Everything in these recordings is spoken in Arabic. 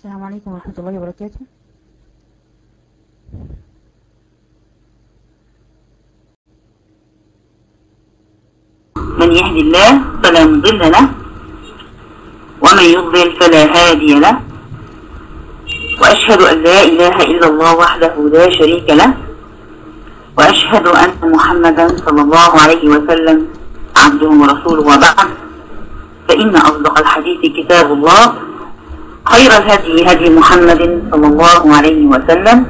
السلام عليكم ورحمة الله وبركاته. من يهدي الله فلا مضل له ومن يضلل فلا هادي له، وأشهد أن لا إله إلا الله وحده لا شريك له، وأشهد أن محمدا صلى الله عليه وسلم عبده ورسوله، وبعد، فإن أصدق الحديث كتاب الله، خير الهدي هدي محمد صلى الله عليه وسلم،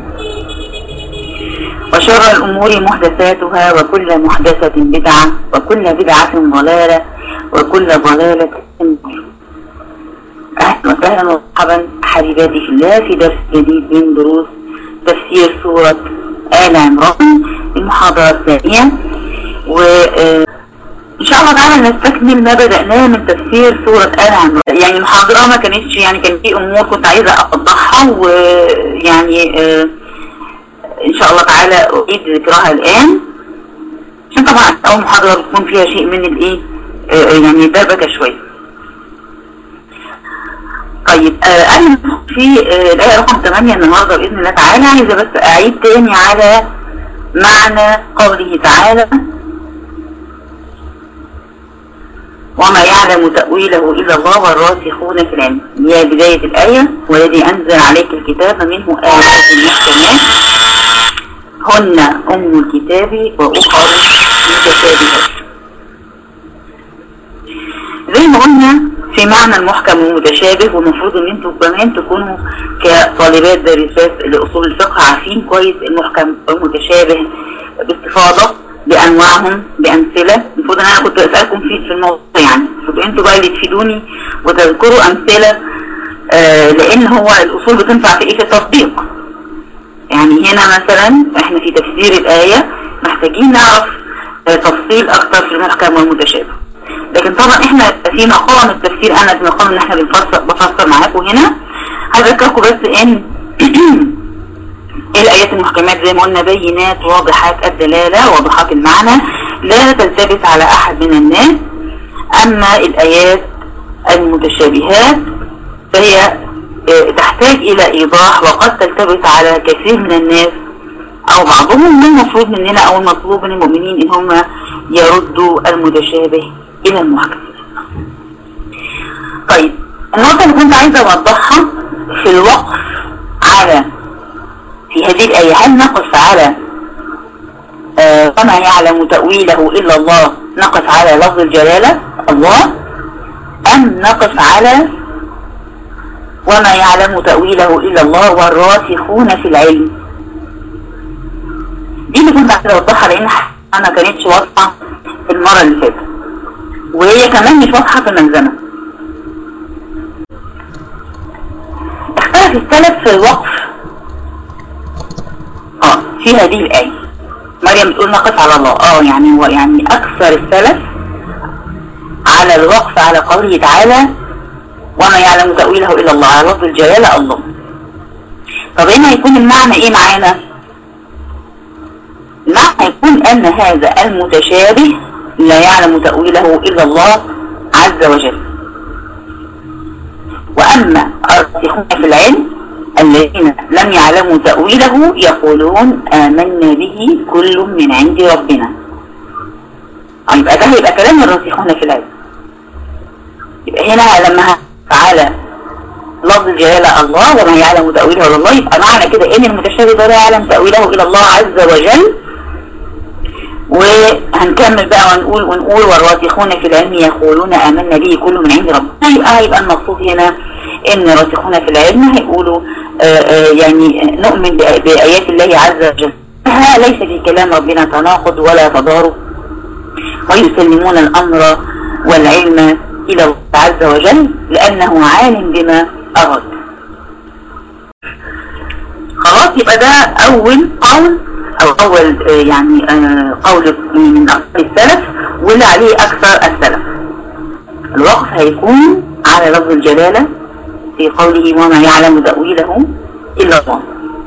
وشر الأمور محدثاتها، وكل محدثة بدعة، وكل بدعة ضلالة، وكل ضلالة في النار. أهلا وسهلا ومرحبا حبيباتي في الله في درس جديد من دروس تفسير سورة آل عمران، المحاضرة الثانية، وإن شاء الله تعالى نستكمل ما بدأناه من تفسير سورة آل عمران. يعني المحاضرة ما كانتش، يعني كان في أمور كنت عايزة أوضحها، ويعني إن شاء الله تعالى أعيد ذكرها الآن، عشان طبعا أول محاضرة بتكون فيها شيء من الإيه يعني دربكة شوية. طيب أنا في الآية رقم 8 النهاردة بإذن الله تعالى عايزة بس أعيد تاني على معنى قوله تعالى: وما يعلم تأويله إلا الله والراسخون في العلم. هي بداية الآية: والذي أنزل عليك الكتاب منه آيات محكمات هن أم الكتاب وأخر متشابهات. زي ما قلنا في معنى المحكم والمتشابه، والمفروض ان انتوا كمان تكونوا كطالبات دارسات لأصول الفقه عارفين كويس المحكم والمتشابه باستفاضة بأنواعهم بأمثلة. المفروض ان انا كنت أسألكم في الموضوع، يعني المفروض انتوا بقى اللي تفيدوني وتذكروا أمثلة، لأن هو الأصول بتنفع في ايه؟ في التطبيق. يعني هنا مثلا احنا في تفسير الآية محتاجين نعرف تفصيل اكتر في المحكم والمتشابه، لكن طبعا احنا في مقام التفسير، انا في مقام ان احنا بفسر معاكم هنا. هذكركم بس ان الآيات المحكمات زي ما قلنا بينات واضحات الدلالة واضحات المعنى، لا تلتبس على احد من الناس. اما الآيات المتشابهات فهي تحتاج الى ايضاح، وقد تلتبس على كثير من الناس او بعضهم. من المفروض مننا او المطلوب من المؤمنين ان هم يردوا المتشابه الى المحكم. طيب النقطة اللي كنت عايزة اوضحها في الوقف على في هذه الآية، هل نقف على وما يعلم تأويله إلا الله، نقف على لفظ الجلالة الله، أم نقف على وما يعلم تأويله إلا الله والراسخون في العلم؟ دي اللي كنت عايزة اوضحها، لأن أنا كانتش واضحة المرة اللي فاتت، وهي كمان مش واضحة في المنظمة. اختلف السلف في الوقف في هذه الآية. مريم بتقول نقف على الله، يعني هو يعني أكثر السلف على الوقف على قوله تعالى وما يعلم تأويله إلا الله، على لفظ الجلالة الله. طب هنا هيكون المعنى إيه معانا؟ المعنى يكون أن هذا المتشابه لا يعلم تأويله إلا الله عز وجل، وأما الراسخون في العلم الذين لم يعلموا تأويله يقولون آمنا به كل من عند ربنا. يبقى ده هيبقى كلام الراسخون في العلم. يبقى هنا لما على لفظ الجلالة الله وما يعلم تأويله إلا الله، يبقى معنى كده ان المتشابه ده لا يعلم تأويله إلا الله عز وجل. وهنكمل بقى ونقول والراسخون في العلم يقولون آمنا به كل من عند ربنا. يبقى المقصود هنا ان الراسخون في العلم هيقولوا يعني نؤمن بآيات الله عز وجل، ليس في كلام ربنا تناقض ولا تضارب، ويسلمون الأمر والعلم إلى الله عز وجل لأنه عالم بما أراد. خلاص، يبقى ده أول قول أو أول يعني قول من أكثر السلف، واللي عليه أكثر السلف. الوقف هيكون على لفظ الجلالة في قوله وما يعلم تأويله إلا الله.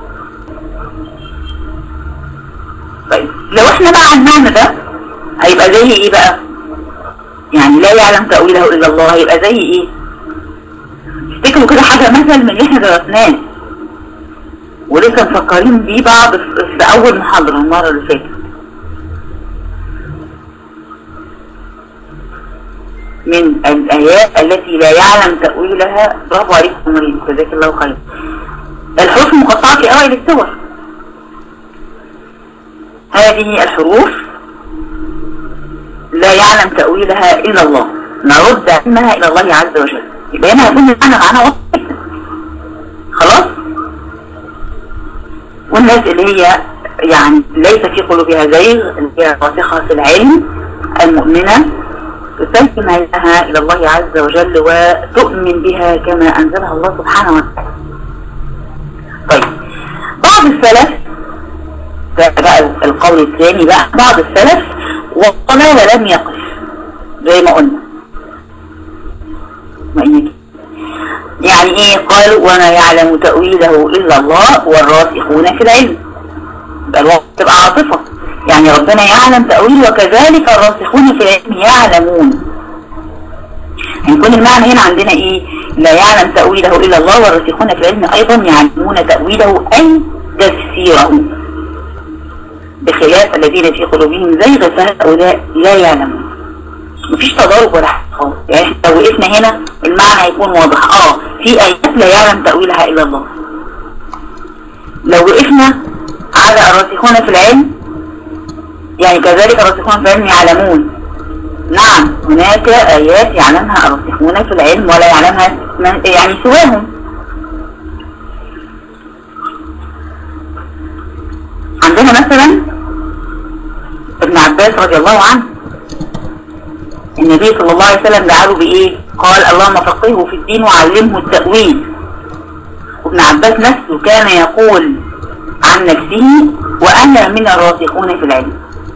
طيب لو احنا بقى عن المعنى ده هيبقى زي ايه بقى؟ يعني لا يعلم تأويله إلا الله هيبقى زي ايه؟ افتكروا كده حاجة مثل من اللي احنا درسناه ولسه مفكرين بيه بعض في اول محاضرة المرة اللي فاتت. من الآيات التي لا يعلم تأويلها، برافو عليكم مريم، جزاك الله خير، الحروف المقطعة في أوائل السور. هذه الحروف لا يعلم تأويلها إلا الله، نرد علمها إلى الله عز وجل. يبقى هنا هيكون المعنى معنا واضح جدا. خلاص؟ والناس اللي هي يعني ليس في قلوبها زيغ، اللي هي راسخة في العلم المؤمنة، تسلم علمها إلى الله عز وجل وتؤمن بها كما أنزلها الله سبحانه وتعالى. طيب، بعض السلف، ده بقى القول الثاني بقى، بعض السلف والضلال لم يقف زي ما قلنا. يعني ايه؟ قالوا وما يعلم تأويله إلا الله والراسخون في العلم. يبقى الوقت تبقى عاطفة، يعني ربنا يعلم تأويله وكذلك الراسخون في العلم يعلمون. هنكون المعنى هنا عندنا ايه؟ لا يعلم تأويله إلا الله والراسخون في العلم أيضا يعلمون تأويله أي تفسيره، بخلاف الذين في قلوبهم زيغ فهؤلاء لا يعلمون. مفيش تضارب ولا حاجة خالص. يعني لو وقفنا هنا المعنى هيكون واضح. في آيات لا يعلم تأويلها إلا الله. لو وقفنا على الراسخون في العلم، يعني كذلك الراسخون في العلم يعلمون. نعم، هناك آيات يعلمها الراسخون في العلم ولا يعلمها يعني سواهم. عندنا مثلا ابن عباس رضي الله عنه، النبي صلى الله عليه وسلم دعاه بإيه؟ قال اللهم فقهه في الدين وعلمه التأويل. وابن عباس نفسه كان يقول عن نفسه وأنا من الراسخون في العلم.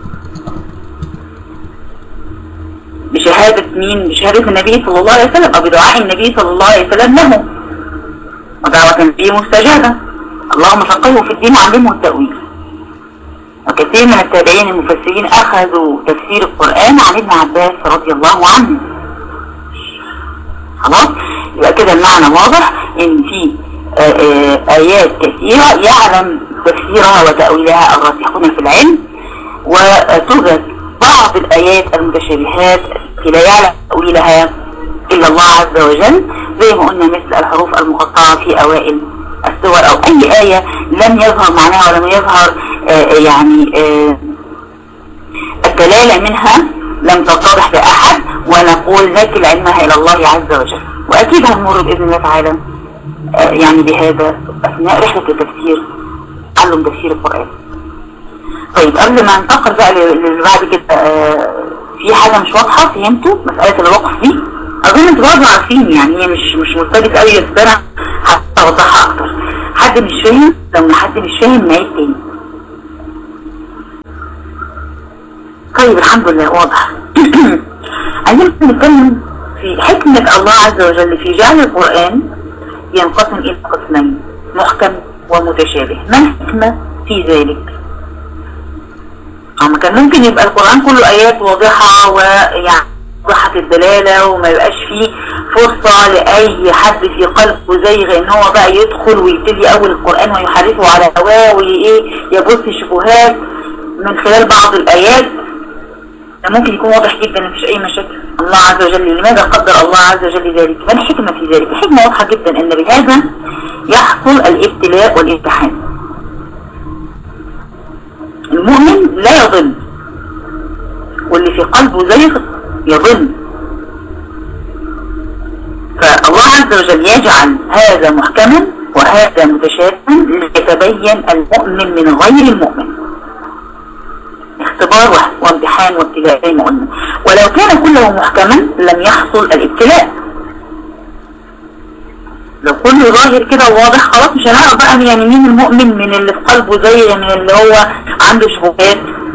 بشهادة مين؟ بشهادة النبي صلى الله عليه وسلم، أو بدعاء النبي صلى الله عليه وسلم له، ودعوة النبي مستجابة. اللهم فقهه في الدين وعلمه التأويل. وكثير من التابعين المفسرين أخذوا تفسير القرآن عن ابن عباس رضي الله عنه. خلاص؟ يبقى كده المعنى واضح إن في آيات كثيرة يعلم تفسيرها وتأويلها الراسخون في العلم، وتوجد بعض الآيات المتشابهات التي لا يعلم تأويلها إلا الله عز وجل، زي ما قلنا مثل الحروف المقطعة في أوائل السور، أو أي آية لم يظهر معناها ولم يظهر الدلالة منها، لم تتضح لأحد، ونقول نكل علمها إلى الله عز وجل. وأكيد هنمر بإذن الله تعالى يعني بهذا أثناء رحلة التفسير، علم تفسير القرآن. طيب، قبل ما ننتقل بقى اللي بعد كده، في حاجة مش واضحة فهمتوا مسألة الوقف دي؟ أظن انتوا برضه عارفين، يعني هي مش مرتبط قوي، بس أنا هوضحها أكتر. حد مش فاهم؟ لو حد مش فاهم نعيد تاني. طيب، الحمد لله واضح. عايزين نتكلم في حكمة الله عز وجل في جعل القرآن ينقسم إلى قسمين، محكم ومتشابه. ما الحكمة في ذلك؟ أما كان ممكن يبقى القرآن كله آيات واضحة ويعني واضحة الدلالة، وما يبقاش فيه فرصة لأي حد في قلبه زيغ إن هو بقى يدخل ويبتدي أول القرآن ويحرفه على هواه ويبث شبهات من خلال بعض الآيات. ممكن يكون واضح جدا، مفيش أي مشاكل. الله عز وجل لماذا قدر الله عز وجل ذلك؟ ما الحكمة في ذلك؟ الحكمة واضحة جدا، أن بهذا يحصل الابتلاء والامتحان. المؤمن لا يضل، واللي في قلبه زيغ يضل. فالله عز وجل يجعل هذا محكما وهذا متشابها ليتبين المؤمن من غير المؤمن. اختبار وامتحان وابتلاء زي ما قلنا. ولو كان كله محكما لم يحصل الابتلاء. لو كله ظاهر كده وواضح خلاص مش هنعرف بقى يعني مين المؤمن من اللي في قلبه زي من اللي هو عنده شبهات.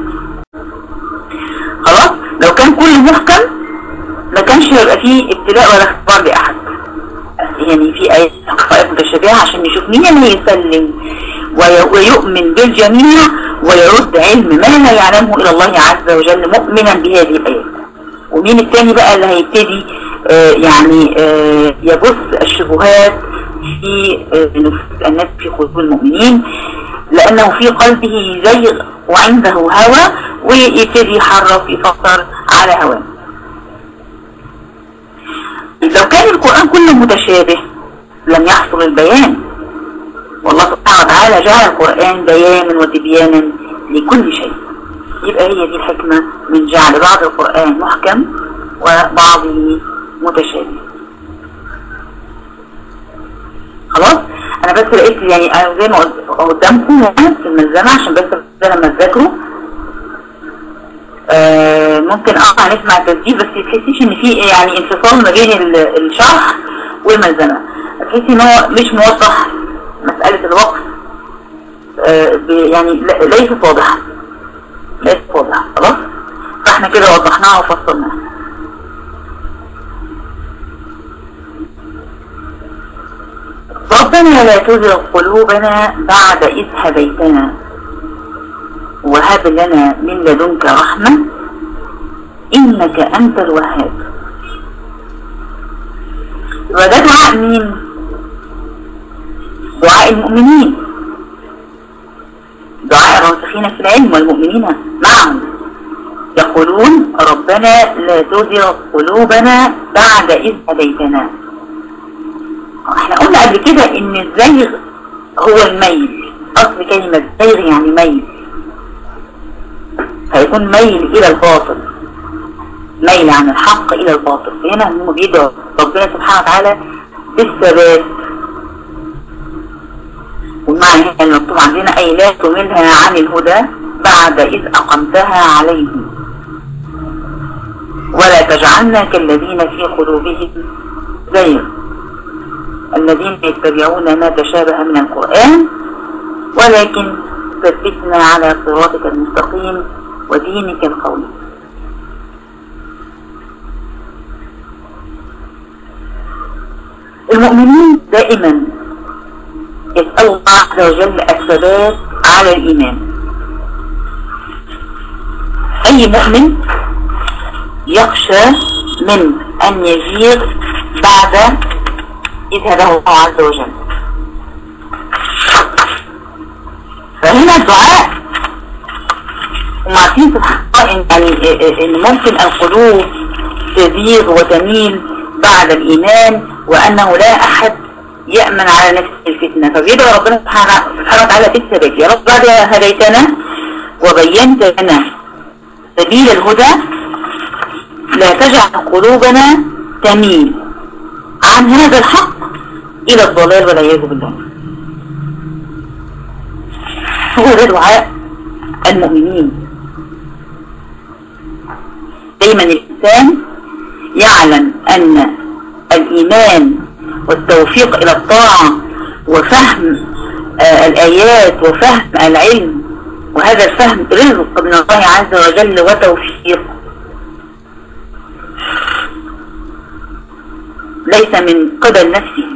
خلاص لو كان كله محكم ما كانش هيبقى فيه ابتلاء ولا اختبار لأحد. يعني في آيات متشابهة عشان نشوف مين اللي يسلم ويؤمن بالجميع ويرد علم ما لا يعلمه إلى الله عز وجل مؤمنا بهذه الآيات. ومين التاني بقى اللي هيبتدي يبث الشبهات الشبهات في نفوس الناس في قلوب المؤمنين، لأنه في قلبه زيغ وعنده هوى ويبتدي يحرف يفكر على هواه. لو كان القرآن كله متشابه لم يحصل البيان، والله سبحانه وتعالى جعل القرآن بيانا وتبيانا لكل شيء. يبقى هي دي الحكمة من جعل بعض القرآن محكم وبعضه متشابه. خلاص انا بس لقيت يعني انا زي ما قدامكم في الملزمة عشان بس لما تذاكروا ممكن نسمع التسجيل، بس تحسيش ان في يعني انفصال ما بين الشرح والملزمة، تحسي ان هو مش موضح مسألة الوقت، يعني ليست واضحة خلاص. فاحنا كده وضحناها وفصلناها. ربنا لا تزغ قلوبنا بعد إذ هديتنا وهب لنا من لدنك رحمة إنك أنت الوهاب. وده دعاء مين؟ دعاء المؤمنين، دعاء الراسخين في العلم والمؤمنين معهم، يقولون ربنا لا تزغ قلوبنا بعد إذ هديتنا. احنا قلنا قبل كده ان الزيغ هو الميل، اصل كلمة زيغ يعني ميل، هيكون ميل الى الباطل، ميل عن الحق الى الباطل. فهنا هم بيدعوا ربنا سبحانه وتعالى بالثبات، والمعنى هنا المكتوب عندنا اي لا تملها عن الهدى بعد اذ اقمتها عليهم ولا تجعلنا كالذين في قلوبهم زيغ الذين يتبعون ما تشابه من القرآن ولكن ثبتنا على صراطك المستقيم ودينك القويم. المؤمنين دائما يسأل الله عز وجل الثبات على الإيمان. أي مؤمن يخشى من أن يزيغ بعد إذ هداه الله عز وجل. فهنا الدعاء هم عارفين سبحان الله إن ممكن القلوب تزيغ وتميل بعد الإيمان، وأنه لا أحد يأمن على نفسه الفتنة، فبيدعو ربنا سبحانه وتعالى في الثبات. يا رب بعد هديتنا وبينت لنا سبيل الهدى لا تجعل قلوبنا تميل عن هذا الحق إلى الضلال والعياذ بالله. هو ده دعاء المؤمنين. دايما الإنسان يعلم أن الإيمان والتوفيق إلى الطاعة وفهم الآيات وفهم العلم، وهذا الفهم رزق من الله عز وجل وتوفيق، ليس من قبل نفسه.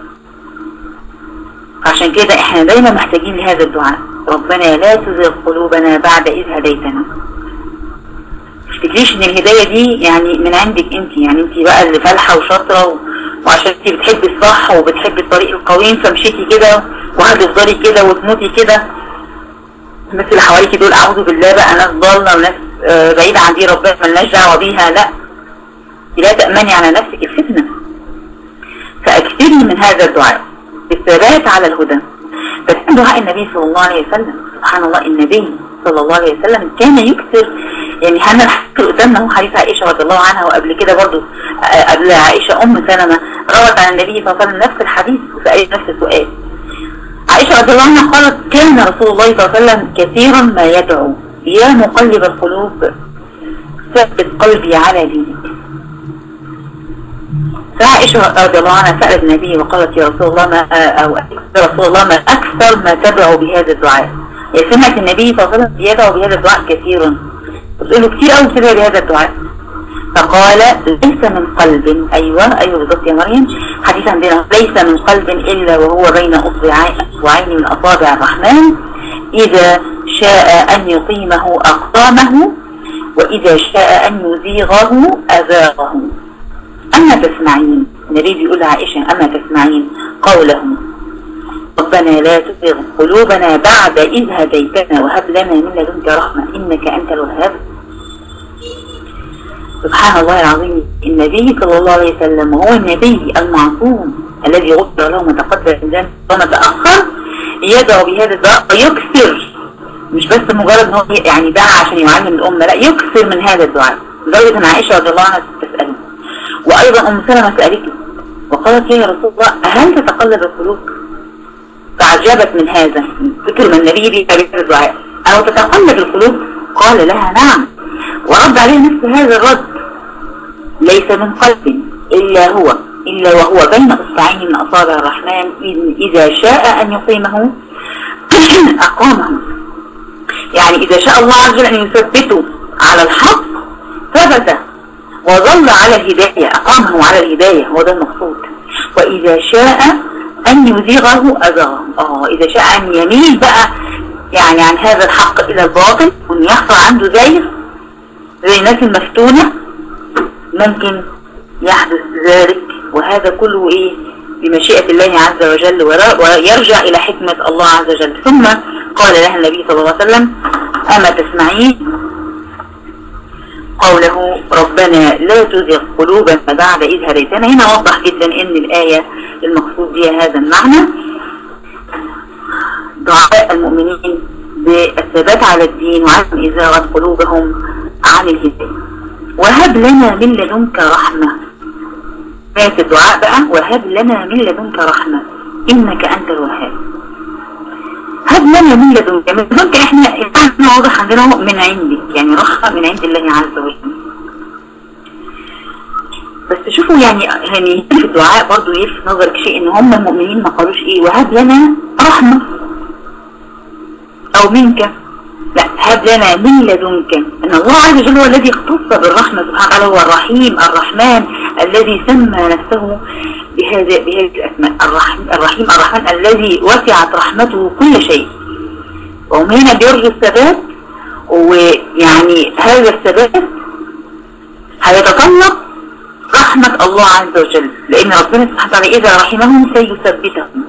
عشان كده احنا دايما محتاجين لهذا الدعاء، ربنا لا تزغ قلوبنا بعد إذ هديتنا. تفتكريش ان الهداية دي يعني من عندك انت، يعني انت بقى اللي فالحة وشاطرة وعشان انت بتحبي الصح وبتحبي الطريق القويم فمشيتي كده وهتفضلي كده وتموتي كده. الناس اللي حواليكي دول اعوذ بالله بقى ناس ضالة وناس بعيدة عن دي ربنا ملناش دعوة بيها. لا تأمني على نفسك الفتنة. فاكثري من هذا الدعاء بالثبات على الهدى. فكان دعاء النبي صلى الله عليه وسلم، سبحان الله النبي صلى الله عليه وسلم كان يكثر، يعني هنا الحديث قدامنا هو حديث عائشة رضي الله عنها، وقبل كده برضو قبل عائشة سلمة روت عن النبي صلى الله عليه وسلم نفس الحديث وسألت نفس السؤال. عائشة رضي الله عنها قالت كان رسول الله صلى الله عليه وسلم كثيرا ما يدعو يا مقلب القلوب ثبت قلبي على دينك. فعائشة رضي الله عنها سألت النبي وقالت يا رسول الله ما أكثر ما تدعو بهذا الدعاء. سمعت النبي صلى الله عليه وسلم يدعو بهذا الدعاء كثيرا، بتقول له كتير قوي بتدعو بهذا الدعاء. فقال ليس من قلب، ايوه بالضبط يا مريم، حديث عندنا ليس من قلب الا وهو بين اصبعين من اصابع الرحمن اذا شاء ان يقيمه اقامه واذا شاء ان يزيغه ازاغه. اما تسمعين النبي بيقول لعائشة أما تسمعين قولهم ربنا لا تزغ قلوبنا بعد إذ هديتنا وهب لنا من لدنك رحمة إنك أنت الوهاب. سبحان الله العظيم، النبي صلى الله عليه وسلم وهو النبي المعصوم الذي غفر له ما تقدم من ذنبه وما تأخر يدعو بهذا الدعاء ويكثر، مش بس مجرد ان هو يعني دعا عشان يعلم الأمة، لا يكثر من هذا الدعاء. لدرجة ان عائشة رضي الله عنها تسأله، وأيضا أم سلمة سألته وقالت يا رسول الله هل تتقلب القلوب؟ تعجبت من هذا فكر من النبي بهذا الدعاء، أو تتقلب القلوب؟ قال لها نعم، ورد عليه نفس هذا الرد، ليس من قلب إلا وهو بين إصبعين من أصابع الرحمن إذا شاء أن يقيمه أقامه. يعني إذا شاء الله عز وجل أن يثبته على الحق ثبت وظل على الهداية، أقامه على الهداية، هو ده المقصود. وإذا شاء أن يزيغه أزغه، إذا شاء أن يميل بقى يعني عن هذا الحق إلى الباطل وأن يحصل عنده زي الناس المفتونة، ممكن يحدث ذلك. وهذا كله بمشيئة الله عز وجل، ويرجع إلى حكمة الله عز وجل. ثم قال لها النبي صلى الله عليه وسلم أما تسمعين قوله ربنا لا تزغ قلوبنا بعد إذ هديتنا. هنا وضح جدا ان الآية المقصود بها هذا المعنى، دعاء المؤمنين بالثبات على الدين وعدم إزاغة قلوبهم عن الهداية. وهب لنا من لدنك رحمة، مات الدعاء بقى وهب لنا من لدنك رحمة إنك أنت الوهاب. هب لنا من لدنك احنا واضح عندنا من عندك، يعني رحمة من عند الله عز وجل. بس شوفوا يعني في الدعاء برضو يلفت نظرك شيء، ان هم المؤمنين ما قالوش وهب لنا رحمة او منك، لا هب لنا من لدنك. ان الله عز وجل هو الذي اختص بالرحمة سبحانه وتعالى، هو الرحيم الرحمن الذي سمى نفسه بهذه الاسماء، الرحيم الرحمن الذي وسعت رحمته كل شيء. وهم هنا بيرجوا الثبات، ويعني هذا الثبات هيتطلب رحمة الله عز وجل، لأن ربنا سبحانه وتعالى إذا رحمهم سيثبتهم.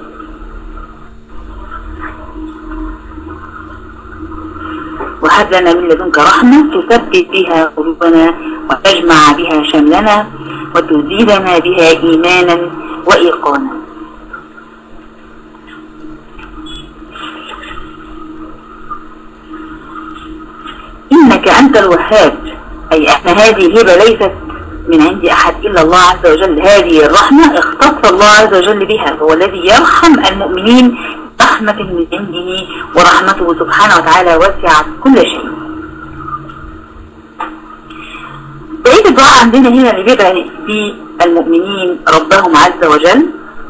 وهب لنا من لدنك رحمة تثبت بها قلوبنا وتجمع بها شملنا وتزيدنا بها إيمانا وإيقانا. إنك أنت الوهاب، أي أن هذه الهبة ليست من عند أحد إلا الله عز وجل. هذه الرحمة اختص الله عز وجل بها، هو الذي يرحم المؤمنين رحمة من عنده، ورحمته سبحانه وتعالى وسعت كل شيء. بقية الدعاء عندنا هنا اللي بيدعي بالمؤمنين ربهم عز وجل،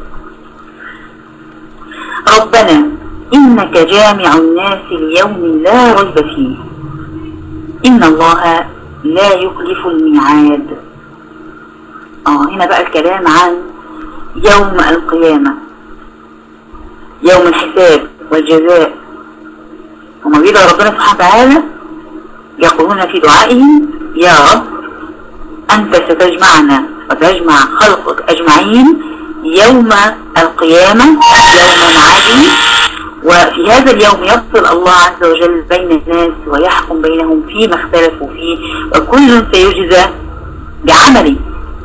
ربنا إنك جامع الناس ليوم لا ريب فيه إن الله لا يخلف الميعاد. هنا بقى الكلام عن يوم القيامة، يوم الحساب والجزاء. وما بيدعو ربنا سبحانه وتعالى يقولون في دعائهم يا رب أنت ستجمعنا وتجمع خلقك أجمعين يوم القيامة، يوم عادي. وفي هذا اليوم يفصل الله عز وجل بين الناس ويحكم بينهم فيما اختلفوا فيه، وكل سيجزى بعمله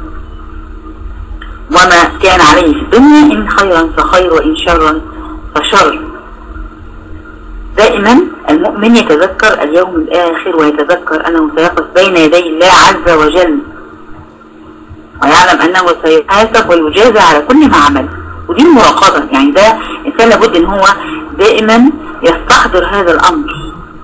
وما كان عليه في الدنيا، إن خيرا فخير وإن شرا فشر. دائما المؤمن يتذكر اليوم الآخر، ويتذكر أنه سيقف بين يدي الله عز وجل، ويعلم أنه سيحاسب ويجازى على كل ما عمل. ودي المراقبة، يعني ده إنسان لابد أن هو دائما يستحضر هذا الأمر.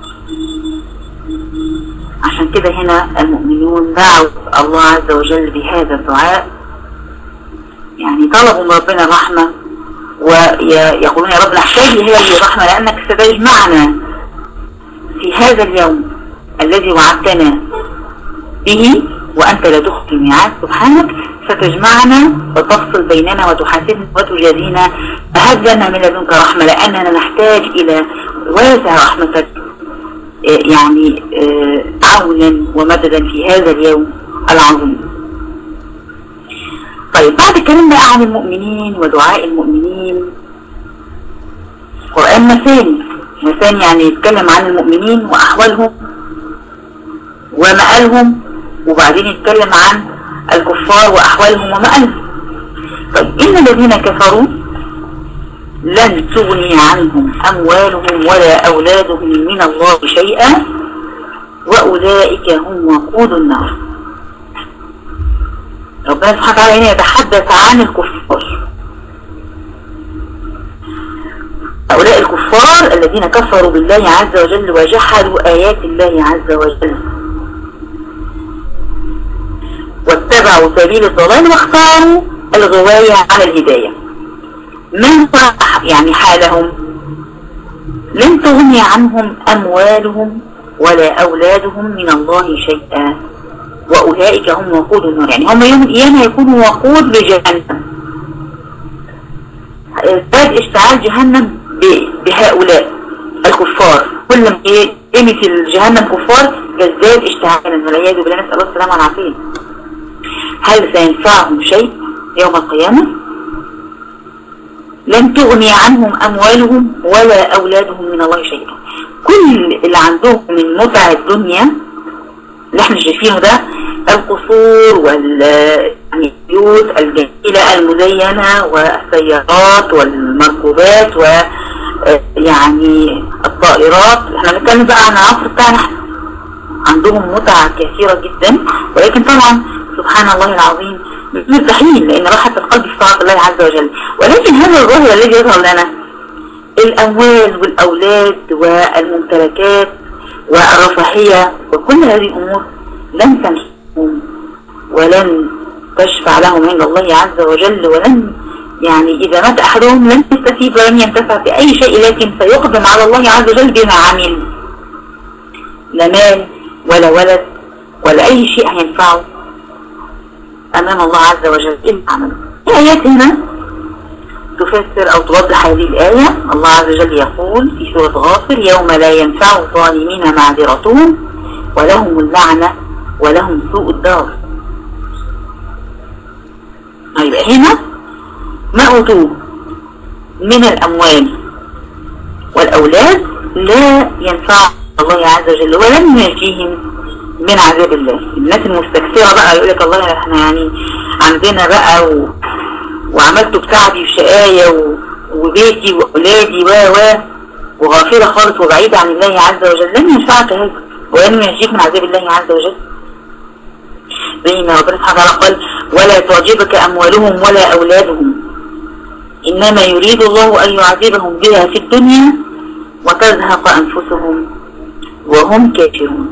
عشان كده هنا المؤمنون دعوا الله عز وجل بهذا الدعاء، يعني طلبوا من ربنا الرحمة، ويقولون يا رب نحتاج هذه الرحمة لأنك ستجمعنا في هذا اليوم الذي وعدتنا به وأنت لا تخلف الميعاد سبحانك، ستجمعنا وتفصل بيننا وتحاسبنا وتجازينا، فهب لنا من لدنك رحمة لأننا نحتاج إلى واسع رحمتك، يعني عونا ومددا في هذا اليوم العظيم. طيب بعد الكلام بقى عن المؤمنين ودعاء المؤمنين، القرآن مثاني يعني يتكلم عن المؤمنين وأحوالهم ومآلهم، وبعدين يتكلم عن الكفار وأحوالهم ومآلهم. طيب إن الذين كفروا لن تغني عنهم أموالهم ولا أولادهم من الله شيئا وأولئك هم وقود النار. ربنا سبحانه وتعالى هنا يتحدث عن الكفار، هؤلاء الكفار الذين كفروا بالله عز وجل وجحدوا آيات الله عز وجل واتبعوا سبيل الضلال واختاروا الغواية على الهداية. من يعني حالهم؟ لن تغني عنهم أموالهم ولا أولادهم من الله شيئا وأولئك هم وقود النار. يعني هم يوم القيامة يكونوا وقود لجهنم، ازداد اشتعال جهنم بهؤلاء الكفار. كل ما قيمة الجهنم كفار يزداد اشتعالا والعياذ بالله، نسأل الله السلامة والعافية. هل سينفعهم شيء يوم القيامة؟ لن تغني عنهم أموالهم ولا أولادهم من الله شيئا. كل اللي عندهم من متع الدنيا اللي احنا شايفينه ده، القصور والبيوت الجميلة المزينة والسيارات والمركوبات ويعني الطائرات، احنا بنتكلم بقى عن العصر بتاعنا، عندهم متع كثيرة جدا، ولكن طبعا سبحان الله العظيم مستحيل، لان راحة القلب في طاعة الله عز وجل. ولكن هذا الظاهر الذي يظهر لنا، الأموال والأولاد والممتلكات والرفاهية وكل هذه الأمور لن تنفعهم ولن تشفع لهم عند الله عز وجل، ولن يعني إذا مات أحدهم لن يستفيد ولن ينتفع بأي شيء، لكن سيقدم على الله عز وجل بما عمل، لا مال ولا ولد ولا أي شيء هينفعه أمام الله عز وجل إلا عمله. الآيات هنا تفسر أو توضح هذه الآية. الله عز وجل يقول في سورة غافر: يوم لا ينفع الظالمين معذرتهم ولهم اللعنة ولهم سوء الدار. يبقى هنا ما أوتوه من الأموال والأولاد لا ينفع الله عز وجل ولن ينجيهم من عذاب الله. الناس المستكثرة بقى يقول لك الله احنا يعني عندنا بقى وعملت بتاعتي في شقاية وبيتي وأولادي وغافلة خالص وبعيدة عن الله عز وجل، لن ينفعك هذا ولن ينجيك من عذاب الله عز وجل. زي ما ربنا سبحانه وتعالى قال: ولا تعجبك أموالهم ولا أولادهم إنما يريد الله أن يعذبهم بها في الدنيا وتزهق أنفسهم وهم كافرون.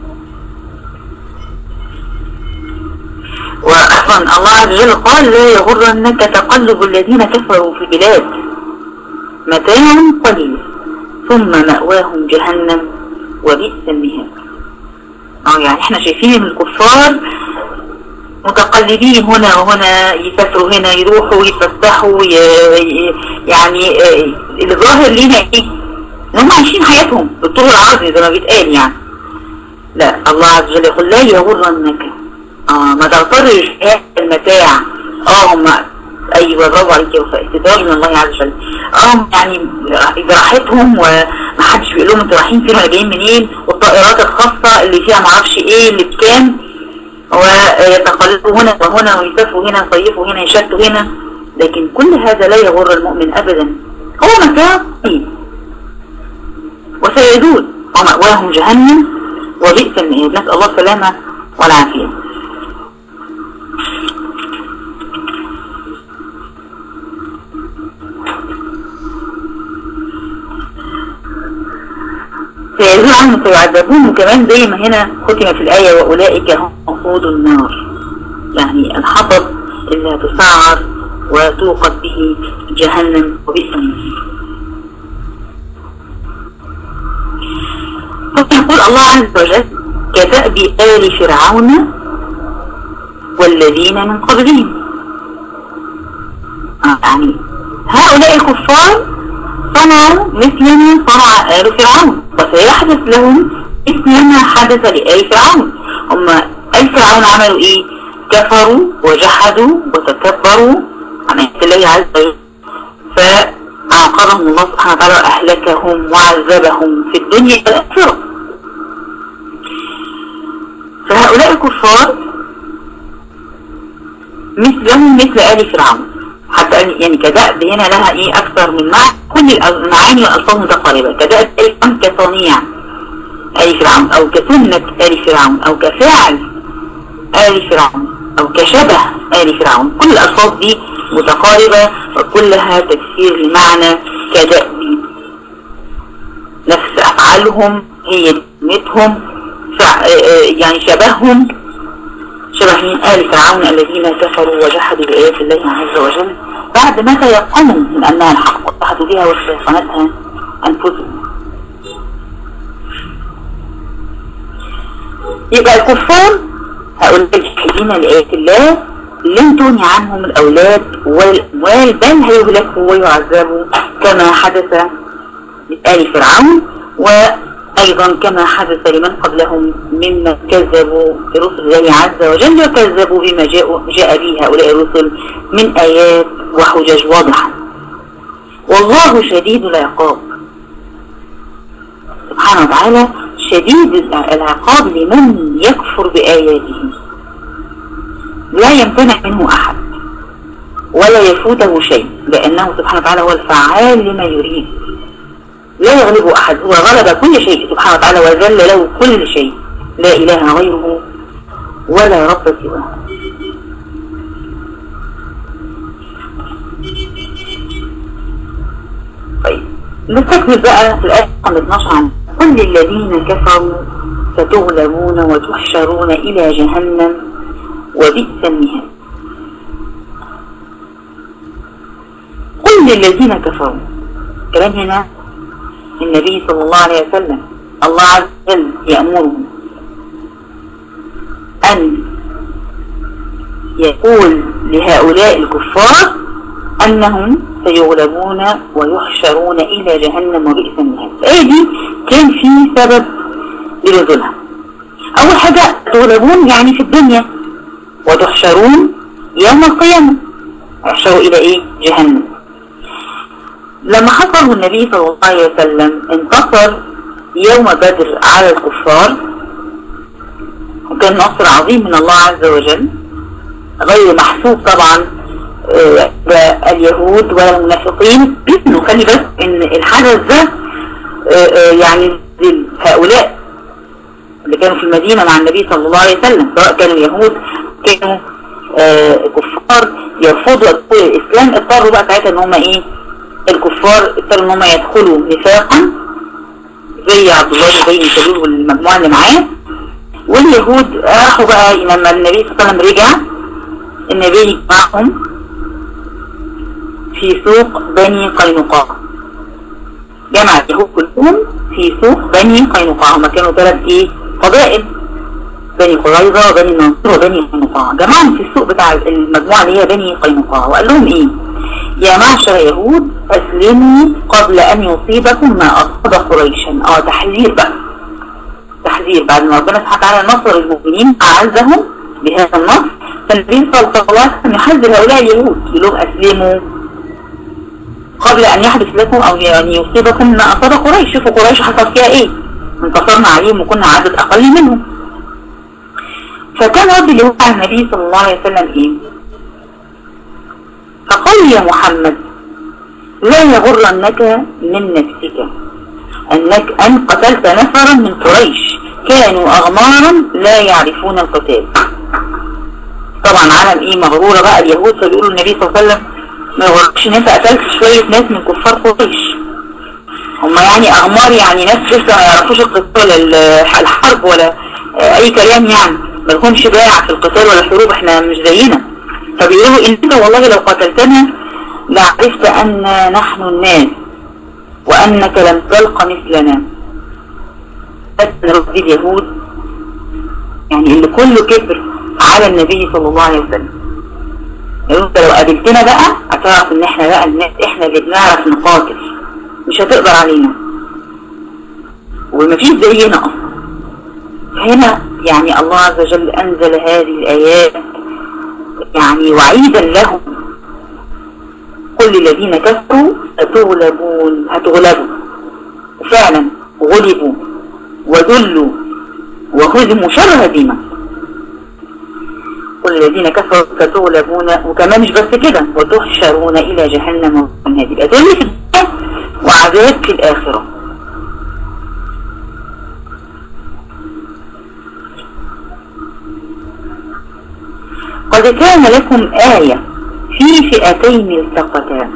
وأيضا الله عز وجل قال: لا يغرنك تقلب الذين كفروا في البلاد متاع قليل ثم مأواهم جهنم وبئس المهاد. يعني احنا شايفين الكفار متقلبين هنا وهنا، يسافروا هنا، يروحوا يتفسحوا، يعني الظاهر لينا ايه؟ هم عايشين حياتهم بالطول العرضي زي ما بيتقال يعني. لا، الله عز وجل يقول: لا يغرنك، ما تغترش المتاع. هم ايوه برافو عليك يا وفاء، استدراج من الله عز وجل. يعني براحتهم ومحدش بيقول لهم انتوا رايحين فين ولا جايين منين، والطائرات الخاصه اللي فيها معرفش ايه اللي بكام، ويتقلبوا هنا وهنا ويسافروا هنا ويصيفوا هنا يشتوا هنا. لكن كل هذا لا يغر المؤمن ابدا، هو متاع وسيزول ومأواهم جهنم وبئس المهاد. نسأل الله السلامة والعافية. سيزول عنهم فيعذبون، وكمان زي ما هنا ختم في الآية: وأولئك هم وقود النار، يعني الحطب اللي هتسعر وتوقد به جهنم وبئس المهاد. يقول الله عز وجل: كدأب آل فرعون والذين من قبلهم. يعني هؤلاء الكفار صنعوا مثل ما صنع آل فرعون، وسيحدث لهم مثل ما حدث لآل فرعون. هم آل فرعون عملوا ايه؟ كفروا وجحدوا وتكبروا عن آيات الله عز وجل، فعاقبهم الله سبحانه وتعالى وأهلكهم وعذبهم في الدنيا والآخرة. فهؤلاء الكفار مثلهم مثل آل فرعون، حتى يعني كدأب هنا لها ايه اكثر من معنى، كل المعاني والالفاظ متقاربة. كدأب آل فرعون كصنيع آل فرعون، او كسنة آل فرعون، او كفاعل آل فرعون، او كشبه آل فرعون. كل الالفاظ دي متقاربة وكلها تفسير لمعنى كدأب، نفس افعالهم هي سنتهم، يعني شبههم شبه من آل فرعون الذين كفروا وجحدوا بآيات الله عز وجل بعد ما تيقنوا من أنها الحق وجحدوا بها واستيقنتها أنفسهم. يبقى الكفار هؤلاء الجاحدين لآيات الله لن تغني عنهم الأولاد والأموال، بل هيهلكوا ويعذبوا كما حدث لآل فرعون، وأيضا كما حدث لمن قبلهم ممن كذبوا برسل الله عز وجل وكذبوا بما جاء به هؤلاء الرسل من آيات وحجج واضحة. والله شديد العقاب سبحانه وتعالى، شديد العقاب لمن يكفر بآياته، لا يمتنع منه أحد ولا يفوته شيء، لأنه سبحانه وتعالى هو الفعال لما يريد، لا يغلبه أحد، هو غلب كل شيء سبحانه وتعالى وذل له كل شيء، لا إله غيره ولا رب سواه. طيب نستكمل بقى في الآية رقم 12 عن كل الذين كفروا ستغلبون وتحشرون إلى جهنم وبئس المهاد. كل الذين كفروا، كلام هنا النبي صلى الله عليه وسلم، الله عز وجل يأمره أن يقول لهؤلاء الكفار أنهم سيغلبون ويحشرون إلى جهنم وبئس المهاد. الآية دي كان في سبب لنزولها. أول حاجة تغلبون يعني في الدنيا، وتحشرون يوم القيامة، يحشروا إلى إيه؟ جهنم. لما حصل النبي صلى الله عليه وسلم انتصر يوم بدر على الكفار، وكان نصر عظيم من الله عز وجل غير محسوب طبعا اليهود ولا المنافقين. وخلي بس ان الحدث ده يعني هؤلاء اللي كانوا في المدينة مع النبي صلى الله عليه وسلم، سواء كانوا يهود كانوا كفار يرفضوا الاسلام، اضطروا بقى ساعتها ان هم ايه، الكفار اضطروا ان هم يدخلوا نفاقا زي عبد الله بن سلول والمجموعة اللي معاه، واليهود راحوا بقى لما النبي صلى الله عليه وسلم رجع النبي معهم في سوق بني قينقاع، جمع اليهود كلهم في سوق بني قينقاع. هم كانوا 3 ايه قبائل، بني قريظة وبني منصور وبني قينقاع، جمعهم في السوق بتاع المجموعة اللي هي بني قينقاع، وقال لهم ايه؟ يا معشر يهود اسلموا قبل ان يصيبكم ما اصاب قريشا. تحذير بقى، تحذير بعد ما ربنا سبحانه وتعالى نصر المؤمنين اعزهم بهذا النصر، فالنبي صلى الله عليه وسلم يحذر هؤلاء اليهود يقول لهم اسلموا قبل ان يحدث لكم او ان يصيبكم ما اصاب قريش. شوفوا قريش حصل فيها ايه، انتصرنا عليهم وكنا عدد اقل منهم. فكان رد اليهود على النبي صلى الله عليه وسلم ايه؟ فقال يا محمد لا يغرنك من نفسك انك ان قتلت نفرا من قريش كانوا اغمارا لا يعرفون القتال. طبعا عالم ايه مغرورة بقى اليهود، فبيقولوا النبي صلى الله عليه وسلم ما يغرقش ان انت قتلت شوية ناس من كفار قريش، هم يعني اغمار، يعني ناس لسه ما يعرفوش القتال ولا الحرب ولا اي كلام، يعني ما لهمش باع في القتال ولا الحروب، احنا مش زينا. فبيقولوا ان انت والله لو قتلتنا لعرفت ان نحن الناس وانك لم تلق مثلنا. رد اليهود يعني اللي كله كبر على النبي صلى الله عليه وسلم، يقولوا انت لو قابلتنا بقى هتعرف ان احنا بقى الناس، احنا اللي بنعرف نقاتل، مش هتقدر علينا ومفيش زينا اصلا. هنا يعني الله عز وجل انزل هذه الايات يعني وعيدا لهم. كل الذين كفروا ستغلبون، هتغلبوا، وفعلا غلبوا وذلوا وهزموا شر هزيمة. كل الذين كفروا ستغلبون، وكمان مش بس كده، وتحشرون إلى جهنم وهذه الأذل في الدنيا وعذاب في الآخرة. قد كان لكم آية في فئتين التقتا.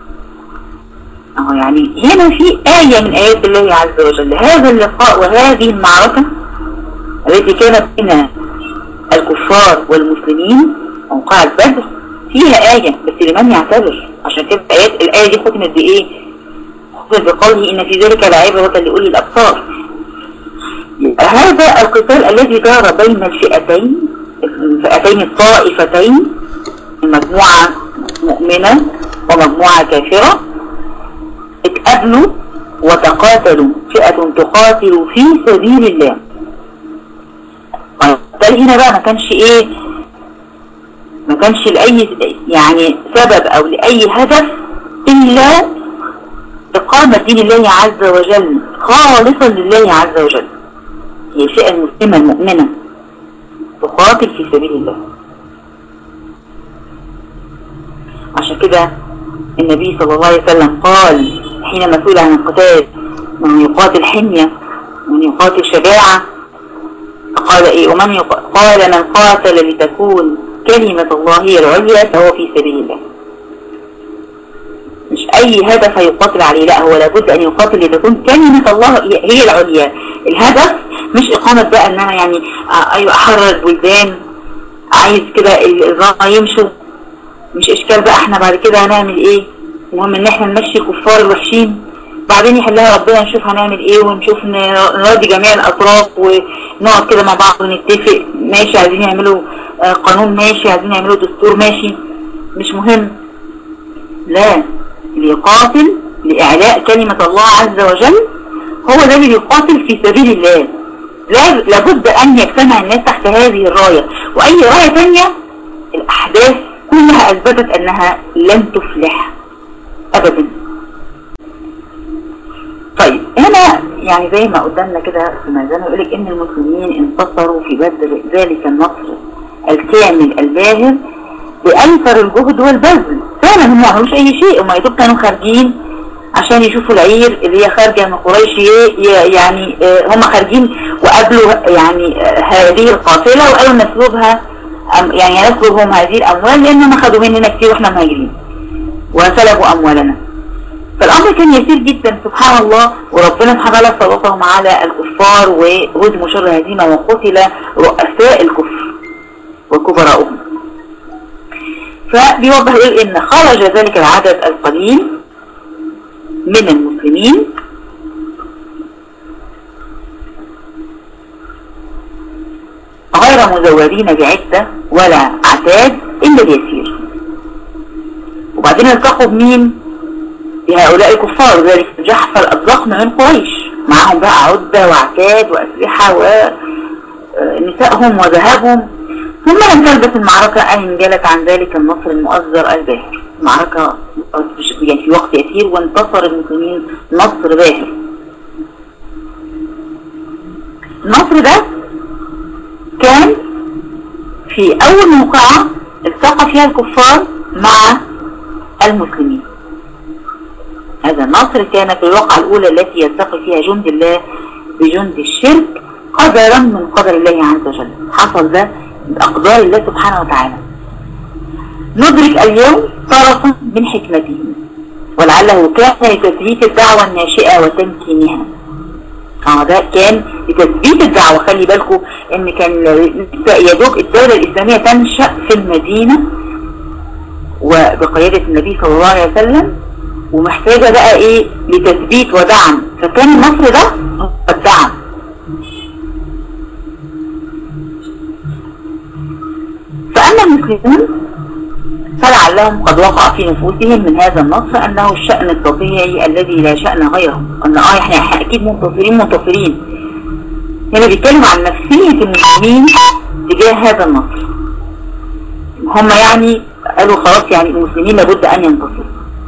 يعني هنا في آية من آيات الله عز وجل. هذا اللقاء وهذه المعركة التي كانت بين الكفار والمسلمين موقع بدر فيها آية، بس لمن يعتبر. عشان كده الآية دي ختمت بإيه؟ ختمت بقوله إن في ذلك لعبرة لأولي الأبصار. هذا القتال الذي دار بين الفئتين الطائفتين، مجموعة مؤمنة ومجموعة كافرة، اتقابلوا وتقاتلوا. فئة تقاتل في سبيل الله. القتال هنا بقى ما كانش لأي يعني سبب أو لأي هدف إلا إقامة دين الله عز وجل خالصا لله عز وجل. هي الفئة المسلمة المؤمنة تقاتل في سبيل الله. عشان كده النبي صلى الله عليه وسلم قال حينما سئل عن القتال: من يقاتل حمية، من يقاتل شجاعة، قال إيه؟ قال من قاتل لتكون كلمة الله هي العليا فهو في سبيل الله. مش أي هدف هيقاتل عليه، لا، هو لابد أن يقاتل لتكون كلمة الله هي العليا. الهدف مش إقامة بقى إن أنا يعني أيوة أحرر البلدان، عايز كده الرأي يمشوا، مش إشكال بقى احنا بعد كده هنعمل إيه، المهم إن احنا نمشي الكفار الوحشين بعدين يحلها ربنا، نشوف هنعمل إيه ونشوف نراضي جميع الأطراف ونقعد كده مع بعض ونتفق. ماشي عايزين يعملوا قانون، ماشي عايزين يعملوا دستور، ماشي مش مهم. لا، اللي يقاتل لإعلاء كلمة الله عز وجل هو ده اللي يقاتل في سبيل الله. لابد أن يجتمع الناس تحت هذه الراية. وأي راية تانية الأحداث كلها أثبتت أنها لن تفلح أبدا. طيب هنا يعني زي ما قدامنا كده في الميزان يقولك إن المسلمين انتصروا في بدر ذلك النصر الكامل الباهر بأيسر الجهد والبذل. فعلا هم ما عملوش أي شيء، هم يدوب كانوا خارجين عشان يشوفوا العير اللي هي خارجة من قريش. يعني هم خارجين وقابلوا يعني هذه القافلة وقالوا نسلبها، يعني نسلبهم هذه الأموال لأنهم خدوا مننا كتير وإحنا مهاجرين وسلبوا أموالنا. فالأمر كان يسير جدا سبحان الله، وربنا سبحانه وتعالى سلطهم على الكفار وهزموا شر هزيمة وقتل رؤساء الكفر وكبراؤهم. فبيوضح يقول إن خرج ذلك العدد القليل من المسلمين غير مزودين بعدة ولا عتاد إلا اليسير. وبعدين التقوا بمين؟ بهؤلاء الكفار، ذلك جحفر الضخم من قريش، معهم بقى عدة وعتاد وأسلحة ونسائهم وذهبهم. ثم لم تلبث المعركة أن انجلت عن ذلك النصر المؤزر الباهر. المعركة يعني في وقت يسير وانتصر المسلمين نصر باهر. النصر ده كان في أول موقعة التقى فيها الكفار مع المسلمين. هذا النصر كان في الوقعة الأولى التي يلتقي فيها جند الله بجند الشرك قدرا من قدر الله عز وجل. حصل ده بأقدار الله سبحانه وتعالى. ندرك اليوم طرفا من حكمته، ولعله كان لتثبيت الدعوة الناشئة وتمكينها. ده كان لتثبيت الدعوة. خلي بالكم ان كان يدوب الدولة الإسلامية تنشأ في المدينة وبقيادة النبي صلى الله عليه وسلم، ومحتاجة بقى ايه لتثبيت ودعم. فكان النصر ده الدعم. فأما المسلمون فلعلهم قد وقع في نفوسهم من هذا النصر أنه الشأن الطبيعي الذي لا شأن غيره، أن احنا أكيد منتصرين. هنا بيتكلم عن نفسية المسلمين تجاه هذا النصر. هم يعني قالوا خلاص يعني المسلمين لابد ان ينتصروا،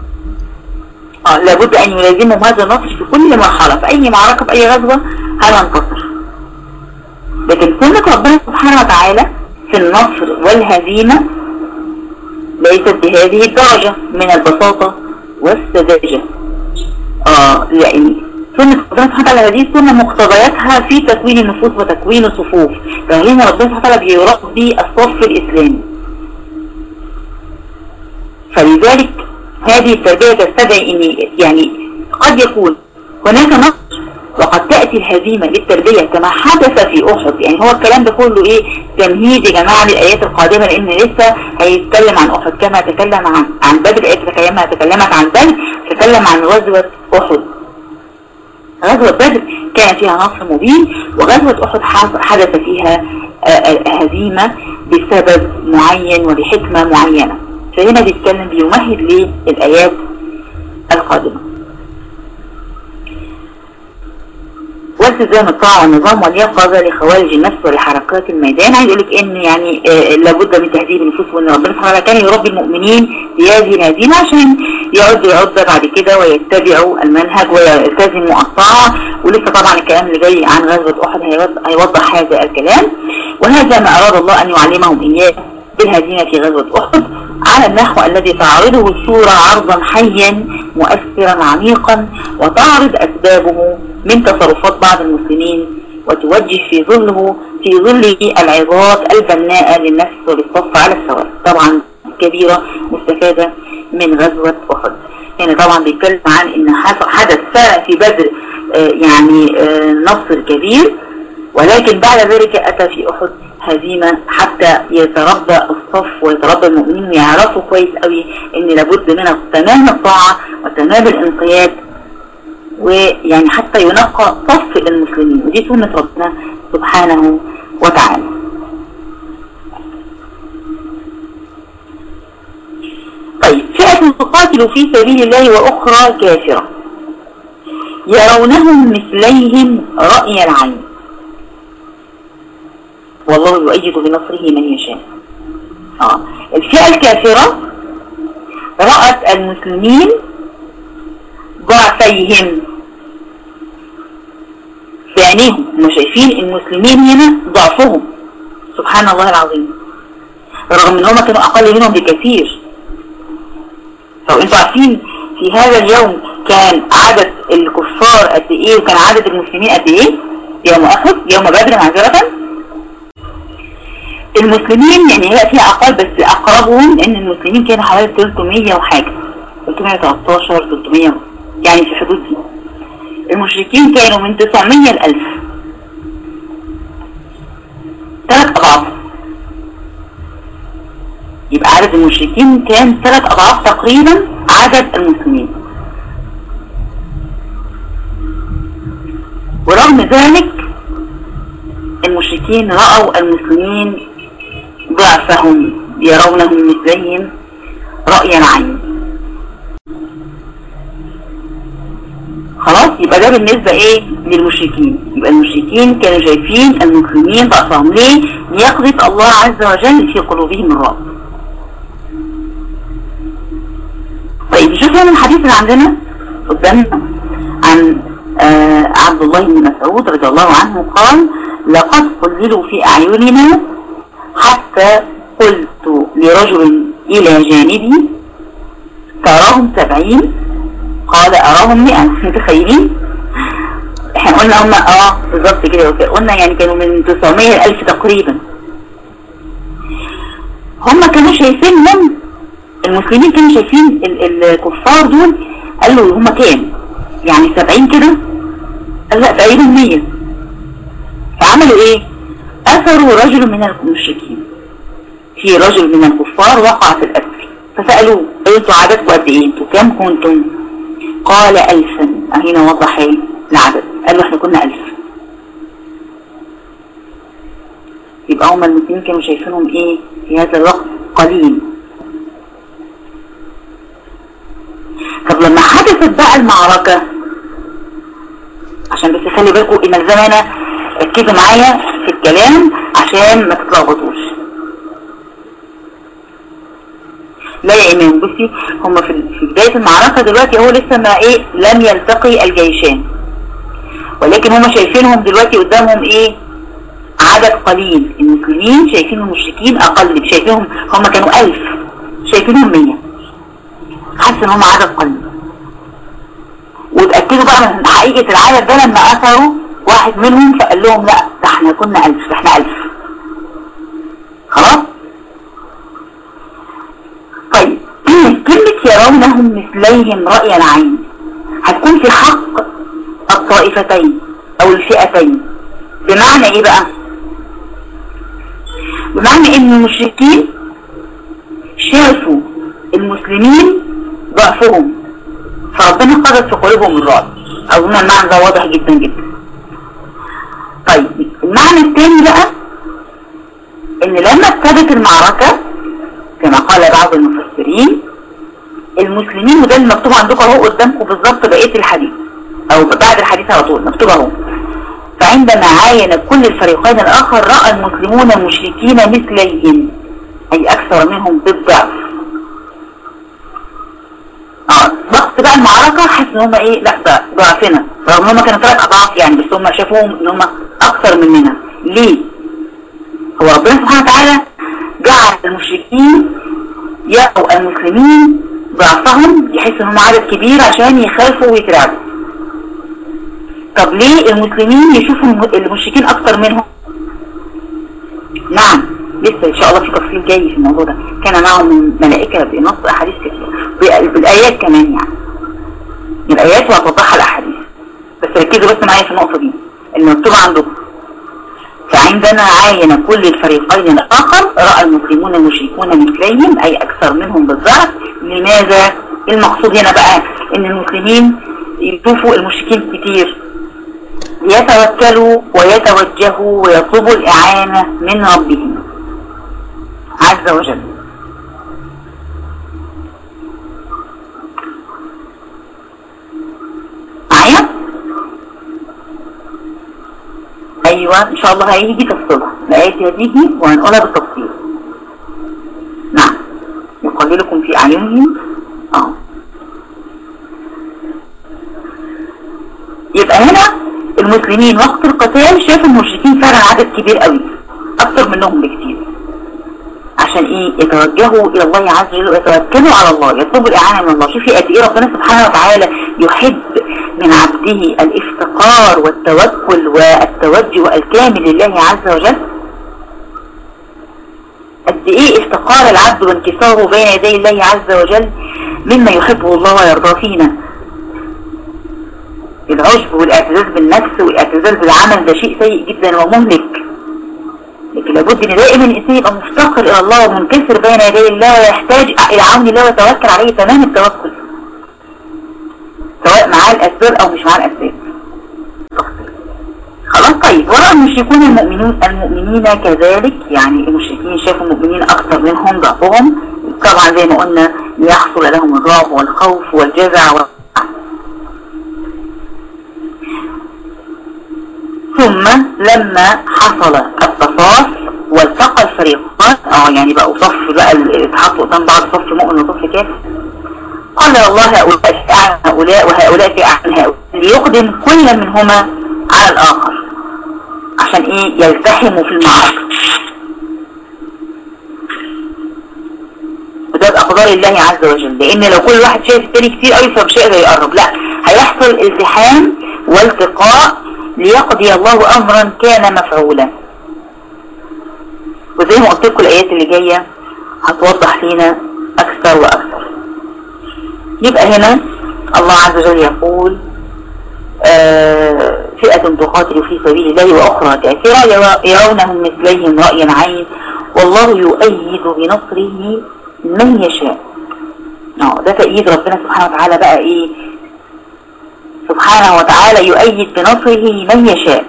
لابد ان يلازمهم هذا النصر في كل مرحلة، في اي معركة في اي غزوة هننتصر. لكن سنة ربنا سبحانه وتعالى في النصر والهزيمة ليست بهذه الدرجة من البساطة والسذاجة. يعني سنة ربنا سبحانه وتعالى هذه السنة مقتضياتها في تكوين النفوس وتكوين الصفوف، فهنا ربنا سبحانه وتعالى بيربي الصف الإسلامي. فلذلك هذه التربية تستدعي ان يعني قد يكون هناك نصر وقد تأتي الهزيمة للتربية كما حدث في أحد. يعني هو الكلام ده كله ايه تمهيد يا جماعة للآيات القادمة، لأن لسه هيتكلم عن أحد كما تكلم عن بدر. الآيات كما تكلمت عن بدر تكلم عن غزوة أحد. غزوة بدر كان فيها نصر مبين، وغزوة أحد حدث فيها هزيمة بسبب معين وبحكمة معينة. فهنا بيتكلم بيمهد للآيات القادمة. والتزام الطاعة والنظام واليقظة لخوارج النفس ولحركات الميدان. عايز يقولك ان يعني لابد من تهذيب النفوس، وان ربنا سبحانه وتعالى كان يربي المؤمنين في هذه الهزيمة عشان يعد بعد كده ويتبعوا المنهج ويلتزموا الطاعة. ولسه طبعا الكلام اللي جاي عن غزوة أحد هيوضح هذا الكلام. وهذا ما أراد الله أن يعلمهم إياه بالهزيمة في غزوة أحد على النحو الذي تعرضه السورة عرضا حيا مؤثرا عميقا، وتعرض أسبابه من تصرفات بعض المسلمين، وتوجه في ظله العظات البناءة للنفس وللصف على السواء. طبعا كبيرة مستفادة من غزوة أحد. يعني طبعا بيتكلم عن ان حدث فعلا في بدر يعني نصر كبير، ولكن بعد ذلك أتى في أحد هزيمة حتى يتربى الصف ويتربى المؤمنين ويعرفوا كويس قوي ان لابد من تمام الطاعة وتمام الانقياد، ويعني حتى ينقى صف المسلمين. ودي سنة ربنا سبحانه وتعالى. طيب، فئة تقاتل في سبيل الله وأخرى كافرة يرونهم مثليهم رأي العين والله يؤيد بنصره من يشاء. الفئة الكافرة رأت المسلمين ضعفيهم بعينيهم، هم شايفين المسلمين هنا ضعفهم سبحان الله العظيم، رغم ان هم كانوا اقل منهم بكثير. فانتوا عارفين في هذا اليوم كان عدد الكفار قد ايه وكان عدد المسلمين قد ايه؟ يوم احد، يوم بدر معذرة. المسلمين يعني هي فيها اقل، بس اقربهم ان المسلمين كانوا حوالي 300 وحاجة، 313 300 يعني في حدود دي. المشركين كانوا من 900 ل 1000، 3 أضعاف. يبقى عدد المشركين كان 3 أضعاف تقريبا عدد المسلمين. ورغم ذلك المشركين رأوا المسلمين ضعفهم يرونهم مثلهم رأي العين. خلاص، يبقى ده بالنسبة ايه للمشركين. يبقى المشركين كانوا شايفين المسلمين ضعفهم. ليه؟ ليقذف الله عز وجل في قلوبهم الرعب. طيب، شوفوا من الحديث اللي عندنا قدامنا عن عبد الله بن مسعود رضي الله عنه قال: لقد قللوا في أعيننا حتى قلت لرجل إلى جانبي تراهم 70، قال أراهم 100. متخيلين؟ احنا قلنا هم بالظبط كده، قلنا يعني كانوا من 900 ل 1000 تقريبا. هم كانوا شايفينهم، المسلمين كانوا شايفين الكفار دول، قالوا هم كام؟ يعني 70 كده؟ قال لا تقريبا 100. فعملوا ايه؟ أثروا رجل من المشركين، في رجل من الكفار وقع في الأسر، فسألوه: انتوا عددكم قد ايه؟ انتوا كام كنتم؟ قال 1000. هنا وضح ايه العدد، قالوا احنا كنا 1000. يبقى هم المسلمين كانوا شايفينهم ايه في هذا الوقت؟ قليل. طب لما حدثت بقى المعركة، عشان بس خلي بالكم ان الزمانة ركزوا معايا في الكلام عشان ما تتلخبطوش. ايمان. بصي هم في بداية المعركة دلوقتي هو لسه ما لم يلتقي الجيشان، ولكن هم شايفينهم دلوقتي قدامهم عدد قليل. المسلمين شايفين المشركين اقل، شايفينهم هم كانوا 1000 شايفينهم 100، حاسس ان هم عدد قليل. وتأكدوا بقى من حقيقة العدد ده لما اثروا واحد منهم فقال لهم لا ده احنا كنا 1000، ده احنا 1000. خلاص. طيب كلمة يرونهم مثليهم رأي العين هتكون في حق الطائفتين او الفئتين. بمعنى ايه بقى؟ بمعنى ان المشركين شافوا المسلمين ضعفهم فربنا قذف في قلوبهم الرعب. اظن المعنى ده واضح جدا جدا. طيب المعنى الثاني بقى ان لما ابتدت المعركة كما قال بعض المفسرين المسلمين، وده اللي مكتوب عندكم اهو قدامكم بالظبط بقية الحديث او بعد الحديث على طول مكتوب اهو، فعندما عاين كل الفريقين الاخر رأى المسلمون المشركين مثليهم اي اكثر منهم بالضعف. ضغط بقى المعركة حس ان هم لا ده ضعفنا، رغم ان هم كانوا 3 اضعاف يعني، بس هم شافوهم ان هم اكثر مننا. ليه؟ هو ربنا سبحانه وتعالى جعل المشركين يروا المسلمين ضعفهم، يحس ان هم عدد كبير عشان يخافوا ويترعبوا. طب ليه المسلمين يشوفوا المشركين اكثر منهم؟ نعم لسه ان شاء الله في تفصيل جاي في الموضوع ده. كان معهم ملائكة بنص احاديث كثيرة بالايات كمان، يعني الايات وهتوضحها الاحاديث، بس ركزوا بس معايا في النقطة دي المكتوبة عندكم. فعندما عاين كل الفريقين الاخر رأى المسلمون المشركون مثليهم اي اكثر منهم بالضعف. لماذا؟ المقصود هنا بقى ان المسلمين يشوفوا المشركين كتير ليتوكلوا ويتوجهوا ويطلبوا الاعانة من ربهم عز وجل. معايا؟ ايوه ان شاء الله هيجي تفصيلها، الآيات هتيجي وهنقولها بالتفصيل. نعم يقللكم في اعينهم. يبقى هنا المسلمين وقت القتال شافوا المشركين فعلا عدد كبير قوي اكثر منهم بكتير، عشان يتوجهوا الى الله عز وجل ويتوكلوا على الله، يطلبوا الاعانة من الله. شوفي قد ايه ربنا سبحانه وتعالى يحب من عبده الافتقار والتوكل والتوجه الكامل لله عز وجل. قد ايه افتقار العبد وانكساره بين يدي الله عز وجل مما يحبه الله ويرضاه فينا. العجب والاعتزاز بالنفس والاعتزاز بالعمل ده شيء سيء جدا ومهلك، لكن لابد ان دائما الانسان يبقى مفتقر الى الله ومنكسر بين يدي الله ويحتاج الى عون الله ويتوكل عليه تمام التوكل، سواء معاه الاسباب او مش معاه الاسباب. خلاص. طيب ورأى المشركون المؤمنين كذلك، يعني المشركين شافوا المؤمنين اكثر منهم ضعفهم، طبعا زي ما قلنا يحصل لهم الرعب والخوف والجزع ثم لما حصل التصاف والتقى الفريقان يعني بقوا صف بقى اتحطوا قدام بعض، صف مؤمن وصف كافر، قال الله هؤلاء في أعلى هؤلاء وهؤلاء في أعلى هؤلاء ليقدم كل منهما على الآخر عشان يلتحموا في المعركة. وده بأقدار الله عز وجل، لأن لو كل واحد شايف التاني كتير قوي فمش هيقدر يقرب، لا هيحصل التحام والتقاء ليقضي الله أمرا كان مفعولا. وزي ما قلت لكم الآيات اللي جاية هتوضح لنا أكثر وأكثر. يبقى هنا الله عز وجل يقول فئة تقاتل في سبيل الله وأخرى كافرة يرونهم مثليهم رأي العين والله يؤيد بنصره من يشاء. ده تأييد ربنا سبحانه وتعالى بقى سبحانه وتعالى يؤيد بنصره من يشاء.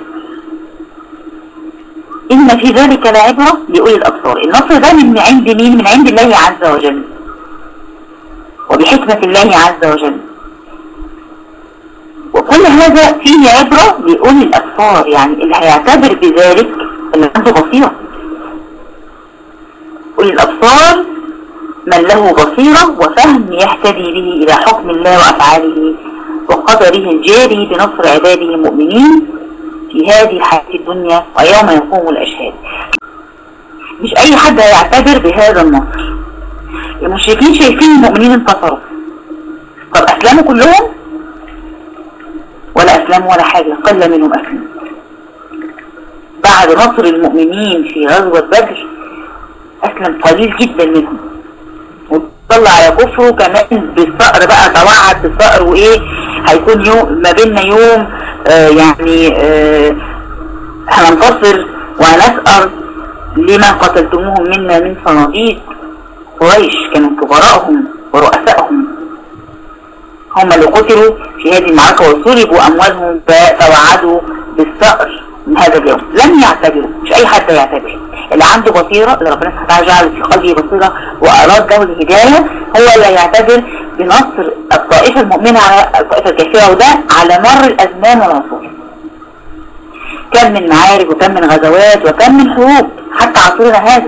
إن في ذلك لعبرة لأولي الأبصار. النصر ده من عند مين؟ من عند الله عز وجل وبحكمة الله عز وجل، وكل هذا فيه عبرة لأولي الأبصار، يعني اللي هيعتبر بذلك اللي عنده بصيرة. أولي الأبصار من له بصيرة وفهم يهتدي به إلى حكم الله وأفعاله وقدره الجاري بنصر عباده المؤمنين في هذه الحياة الدنيا ويوم يقوم الأشهاد. مش أي حد هيعتبر بهذا النصر. المشركين شايفين المؤمنين انتصروا، طب أسلموا كلهم؟ ولا أسلموا ولا حاجة، قل منهم أسلموا. بعد نصر المؤمنين في غزوة بدر أسلم قليل جدا منهم، وطلع على كفره كمان بالصقر بقى، توعد بالصقر وإيه هيكون يوم ما بيننا يوم هننتصر وهنسأر لما قتلتموهم منا من صناديق قريش، كانوا كبراءهم ورؤسائهم هم اللي قتلوا في هذه المعركة وصلبوا أموالهم فتوعدوا بالصقر من هذا اليوم. لم يعتبروا، مش أي حد يعتبر. اللي عنده بصيرة، اللي ربنا سبحانه وتعالى جعل في قلبه بصيرة وأراد له الهداية، هو اللي يعتبر بنصر الطائفة المؤمنة على الطائفة الكافرة، وده على مر الأزمان والعصور. كم من معارك وكم من غزوات وكم من حروب حتى عصرنا هذا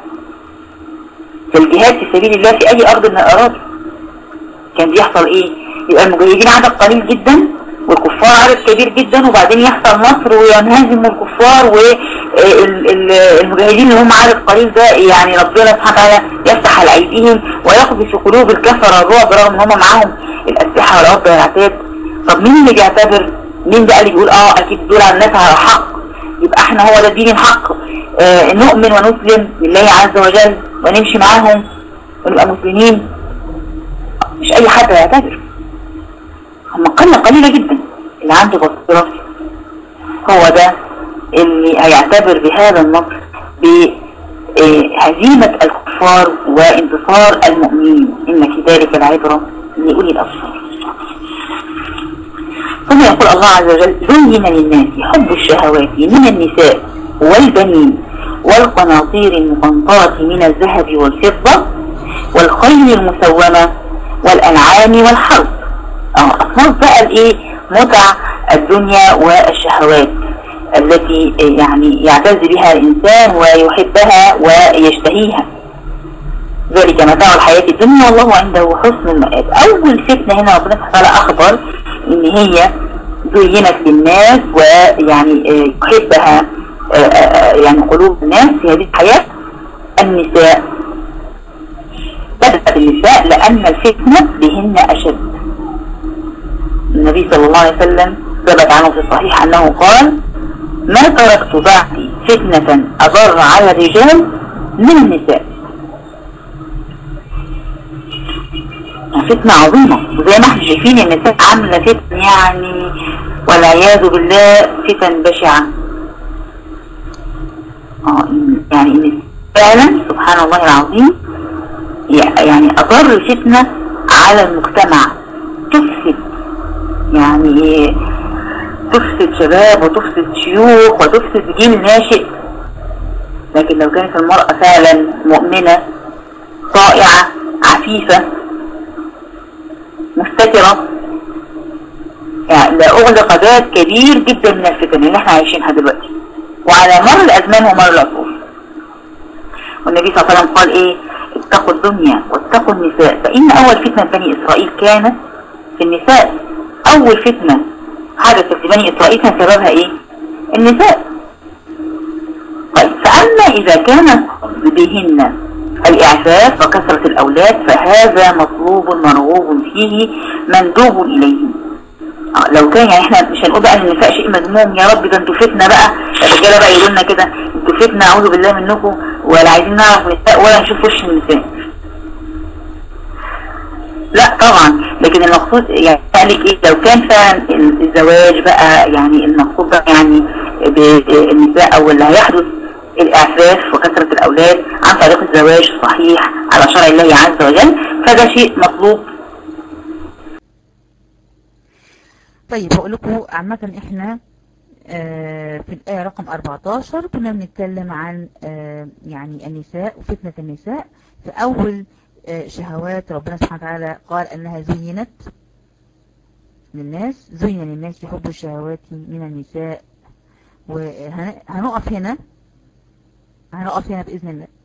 في الجهاد في سبيل الله في أي أرض من الأراضي. كان بيحصل إيه؟ يبقى المجاهدين عدد قليل جدا والكفار عدد كبير جدا، وبعدين يحصل نصر وينهزم الكفار، والمجاهدين اللي هم عدد قليل ده يعني ربنا سبحانه وتعالى يفتح على أيديهم ويقضي في قلوب الكفر الرعب رغم ان هم معاهم الأسلحة والعرض والعتاد. طب مين اللي بيعتبر؟ مين بقى اللي بيقول اكيد دول على الناس على حق، يبقى احنا هو ده الدين الحق، نؤمن ونسلم لله عز وجل ونمشي معاهم ونبقى مسلمين؟ مش اي حد هيعتبر، هم قلة قليلة جدا. اللي عنده بصيرة هو ده اللي هيعتبر بهذا النصر بهزيمة الكفار وانتصار المؤمنين. إن في ذلك العبرة لأولي الأبصار. ثم يقول الله عز وجل: زين للناس حب الشهوات من النساء والبنين والقناطير المقنطرة من الذهب والفضة والخيل المسومة والأنعام والحرث. أصناف بقى الإيه؟ متع الدنيا والشهوات التي يعني يعتز بها الإنسان ويحبها ويشتهيها. ذلك متاع الحياة الدنيا والله عنده حسن المآب. أول فتنة هنا ربنا سبحانه وتعالى أخبر إن هي زينت للناس ويعني يحبها يعني قلوب الناس في هذه الحياة النساء. بدأت النساء لأن الفتنة بهن أشد. النبي صلى الله عليه وسلم ثبت عنه في الصحيح أنه قال: ما تركت بعدي فتنة أضر على الرجال من النساء. فتنة عظيمة، وزي ما احنا شايفين النساء عاملة فتن يعني والعياذ بالله فتن بشعة. يعني فعلا سبحان الله العظيم يعني أضر فتنة على المجتمع، تفسد يعني تفسد شباب وتفسد شيوخ وتفسد جيل ناشئ. لكن لو كانت المرأة فعلا مؤمنة طائعة عفيفة مستترة يعني لأغلق باب كبير جدا من الفتن اللي احنا عايشينها دلوقتي وعلى مر الأزمان ومر العصور. والنبي صلى الله عليه وسلم قال ايه؟ اتقوا الدنيا واتقوا النساء فإن أول فتنة بني إسرائيل كانت في النساء. أول فتنة حدثت في بني إسرائيل كان سببها ايه؟ النساء. طيب فأما إذا كان بهن الإعفاف وكثرة الأولاد فهذا مطلوب مرغوب فيه مندوب إليه. لو كان يعني احنا مش هنقول بقى ان النساء شيء مذموم، يا رب ده انتوا فتنة بقى، الرجاله بقى يقولوا لنا كده انتوا فتنة اعوذ بالله منكم ولا عايزين نعرف النساء ولا نشوف وش النساء. لا طبعا، لكن المقصود يعني قالك ايه؟ لو كان فعلا الزواج بقى يعني المقصود بقى يعني بالنساء او اللي هيحدث الإعفاف وكثرة الأولاد عن طريق الزواج الصحيح على شرع الله عز وجل فده شيء مطلوب. طيب هقول لكم عامة احنا في الآية رقم 14 كنا بنتكلم عن يعني النساء وفتنة النساء. في أول شهوات ربنا سبحانه وتعالى قال أنها زينت للناس، زين للناس حب الشهوات من النساء. وهنقف هنا بإذن الله.